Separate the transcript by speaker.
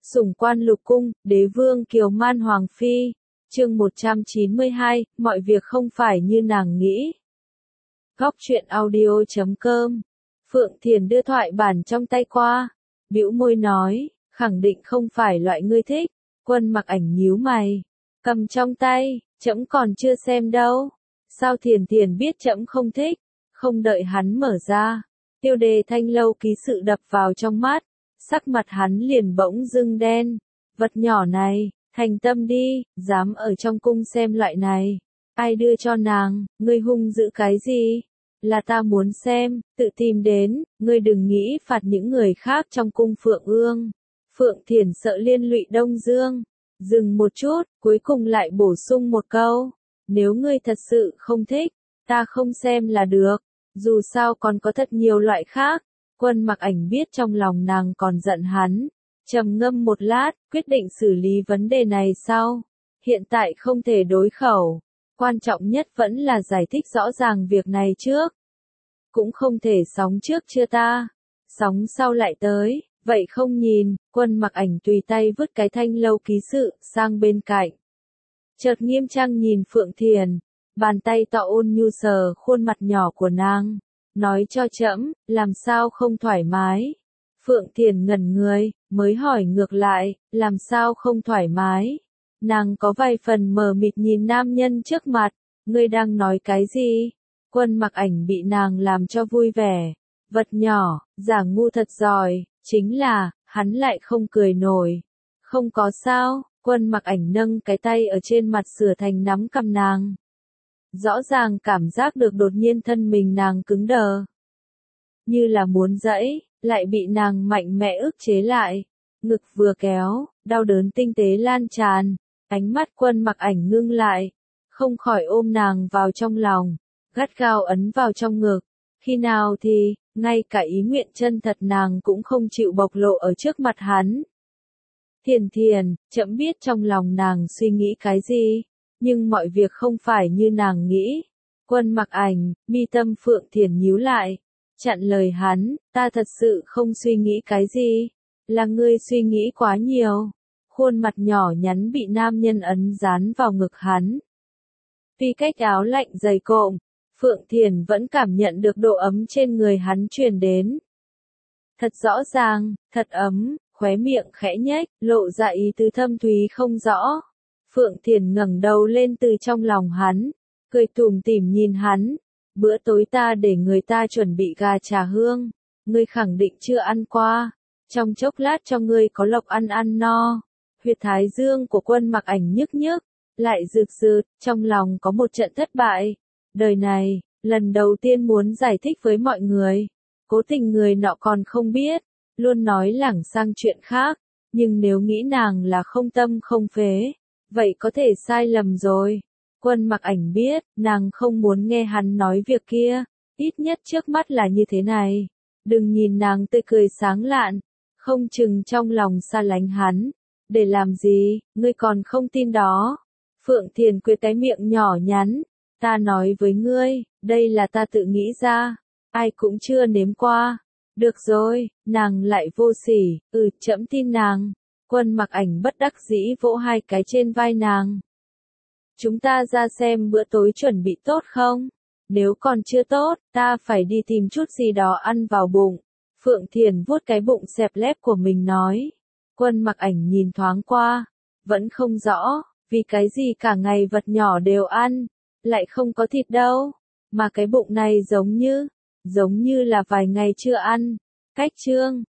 Speaker 1: Sủng quan lục cung, đế vương kiều man hoàng phi. Chương 192, mọi việc không phải như nàng nghĩ. Góc truyện audio.com. Phượng Thiền đưa thoại bản trong tay qua, bĩu môi nói, khẳng định không phải loại ngươi thích. Quân Mặc Ảnh nhíu mày, cầm trong tay, trẫm còn chưa xem đâu. Sao Thiền Thiền biết trẫm không thích? Không đợi hắn mở ra, Tiêu Đề Thanh lâu ký sự đập vào trong mắt, sắc mặt hắn liền bỗng dưng đen. Vật nhỏ này, thành tâm đi, dám ở trong cung xem loại này. Ai đưa cho nàng, ngươi hung dữ cái gì? Là ta muốn xem, tự tìm đến, ngươi đừng nghĩ phạt những người khác trong cung Phượng Ương. Phượng Thiền sợ liên lụy Đông Dương. Dừng một chút, cuối cùng lại bổ sung một câu. Nếu ngươi thật sự không thích, ta không xem là được. Dù sao còn có thật nhiều loại khác. Quân Mặc Ảnh biết trong lòng nàng còn giận hắn. Trầm ngâm một lát, quyết định xử lý vấn đề này sau. Hiện tại không thể đối khẩu. Quan trọng nhất vẫn là giải thích rõ ràng việc này trước. Cũng không thể sóng trước chưa ta. Sóng sau lại tới, vậy không nhìn. Quân Mặc Ảnh tùy tay vứt cái thanh lâu ký sự sang bên cạnh. Chợt nghiêm trang nhìn Phượng Thiền. Bàn tay to ôn nhu sờ khuôn mặt nhỏ của nàng. Nói cho trẫm, làm sao không thoải mái. Phượng Thiền ngẩn người, mới hỏi ngược lại, làm sao không thoải mái. Nàng có vài phần mờ mịt nhìn nam nhân trước mặt, ngươi đang nói cái gì? Quân Mặc Ảnh bị nàng làm cho vui vẻ. Vật nhỏ, giả ngu thật giỏi, chính là, hắn lại không cười nổi. Không có sao, Quân Mặc Ảnh nâng cái tay ở trên mặt sửa thành nắm cầm nàng. Rõ ràng cảm giác được đột nhiên thân mình nàng cứng đờ. Như là muốn giãy, lại bị nàng mạnh mẽ ức chế lại. Ngực vừa kéo, đau đớn tinh tế lan tràn. Ánh mắt Quân Mặc Ảnh ngưng lại. Không khỏi ôm nàng vào trong lòng. Gắt gao ấn vào trong ngực. Khi nào thì, ngay cả ý nguyện chân thật nàng cũng không chịu bộc lộ ở trước mặt hắn. Thiền Thiền, trẫm biết trong lòng nàng suy nghĩ cái gì. Nhưng mọi việc không phải như nàng nghĩ. Quân Mặc Ảnh, mi tâm Phượng Thiền nhíu lại. Chặn lời hắn, ta thật sự không suy nghĩ cái gì. Là ngươi suy nghĩ quá nhiều. Khuôn mặt nhỏ nhắn bị nam nhân ấn dán vào ngực hắn. Tuy cách áo lạnh dày cộm, Phượng Thiền vẫn cảm nhận được độ ấm trên người hắn truyền đến. Thật rõ ràng, thật ấm, khóe miệng khẽ nhếch, lộ ra ý tứ thâm thúy không rõ. Phượng Thiền ngẩng đầu lên từ trong lòng hắn, cười tủm tỉm nhìn hắn. Bữa tối ta để người ta chuẩn bị gà trà hương, ngươi khẳng định chưa ăn qua. Trong chốc lát cho ngươi có lộc ăn no. Huyệt thái dương của Quân Mặc Ảnh nhức nhức, lại rực rực, trong lòng có một trận thất bại. Đời này, lần đầu tiên muốn giải thích với mọi người. Cố tình người nọ còn không biết, luôn nói lảng sang chuyện khác. Nhưng nếu nghĩ nàng là không tâm không phế, vậy có thể sai lầm rồi. Quân Mặc Ảnh biết, nàng không muốn nghe hắn nói việc kia. Ít nhất trước mắt là như thế này. Đừng nhìn nàng tươi cười sáng lạn. Không chừng trong lòng xa lánh hắn. Để làm gì, ngươi còn không tin đó. Phượng Thiền quệt cái miệng nhỏ nhắn. Ta nói với ngươi, đây là ta tự nghĩ ra. Ai cũng chưa nếm qua. Được rồi, nàng lại vô sỉ, trẫm tin nàng. Quân Mặc Ảnh bất đắc dĩ vỗ hai cái trên vai nàng. Chúng ta ra xem bữa tối chuẩn bị tốt không? Nếu còn chưa tốt, ta phải đi tìm chút gì đó ăn vào bụng. Phượng Thiền vuốt cái bụng xẹp lép của mình nói. Quân Mặc Ảnh nhìn thoáng qua. Vẫn không rõ, vì cái gì cả ngày vật nhỏ đều ăn. Lại không có thịt đâu. Mà cái bụng này giống như là vài ngày chưa ăn. Cách chương.